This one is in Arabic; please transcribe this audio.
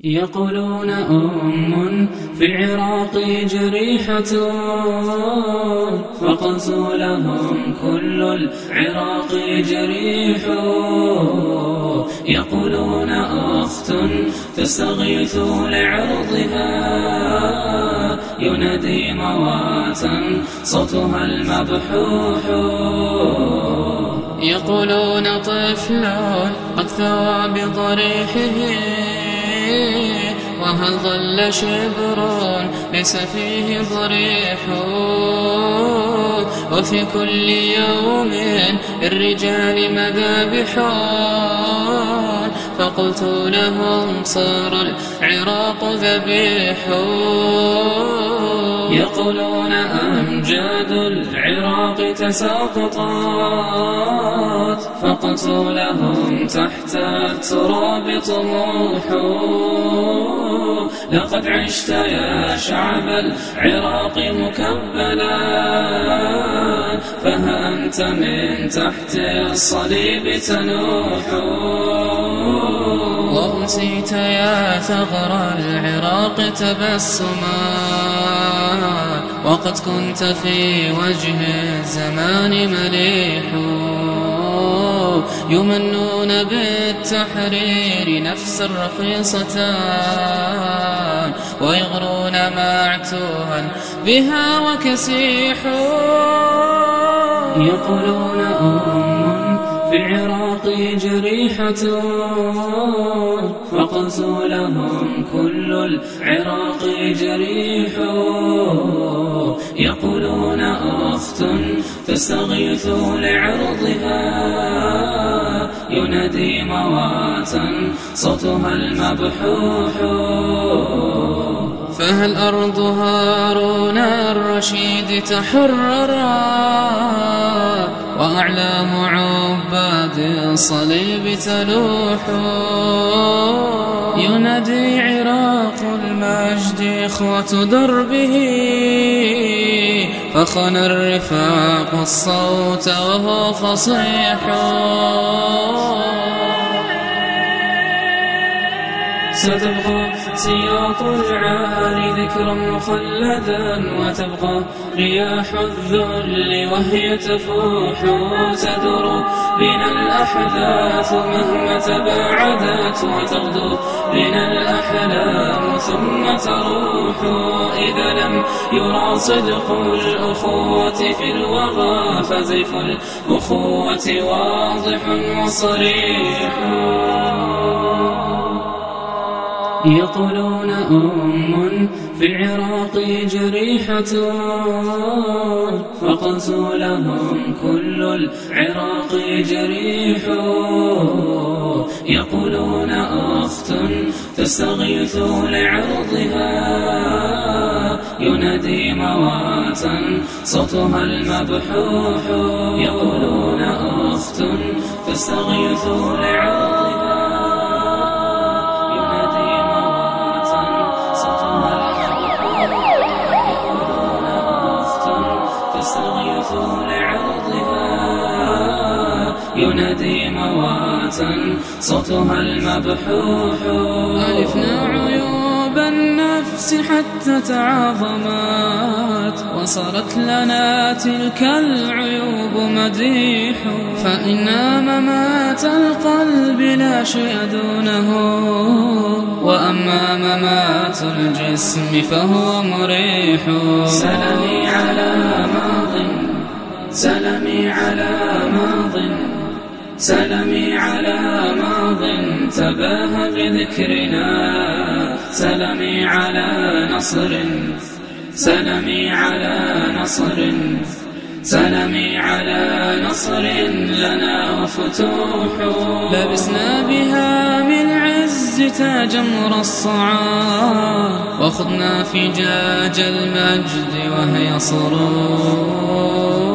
يقولون في العراق جريحة، فقسوا لهم كل العراق جريح. يقولون أخت تستغيث لعرضها، ينادي مواتا صوتها المبحوح. يقولون طفل قد ثوى بضريحه، وهل ظل شبر ليس فيه ضريح. وفي كل يوم الرجال مذابح، فقلت لهم صار العراق ذبيح. يقولون أمجاد العراق تساقطات، فقلت لهم تحت التراب طموح. لقد عشت يا شعب العراق مكبلا، فها أنت من تحت الصليب تنوح. وأنسيت يا ثغر العراق تبسما، وقد كنت في وجه الزمان مليح. يمنون بالتحرير نفسا رخيصة، ويغرون معتوها بها وكسيح. يقولون في العراق جريحة، فقسوا لهم كل العراق جريح. يقولون أخت تستغيث لعرضها، ينادي مواتا صوتها المبحوح. فهل أرض هارون الرشيد تحررا، وأعلام عباد الصليب تلوح. ينادي عراق المجد إخوة دربه، فخنى الرفاق الصوت وهو فصيح. ستبقى سياط العالي ذكرا مخلدا، وتبقى رياح الذل وهي تفوح. تدور بنا الأحداث مهما تباعدت، وتغدو بنا الأحلام ثم تروح. إذا لم يرى صدق الأخوة في الوغى، فزيف الأخوة واضح وصريح. يقولون في العراق جريحة، فقسوا لهم كل العراق جريح. يقولون أخت تستغيث لعرضها، ينادي مواتا صوتها المبحوح. يقولون أخت تستغيث لعرضها، ينادي مواتا صوتها المبحوح. ألفنا عيوب النفس حتى تعاظمت، وصارت لنا تلك العيوب مديح. فإن ممات القلب لا شيء دونه، وأما ممات الجسم فهو مريح. سلمي على ماض، سلمي على ماض، سلمي على ماض تباهى بذكرنا. سلمي على نصر، سلمي على نصر، سلمي على نصر لنا وفتوح. لبسنا بها من عز تاج مرصعا، وخضنا فجاج المجد وهي صروح.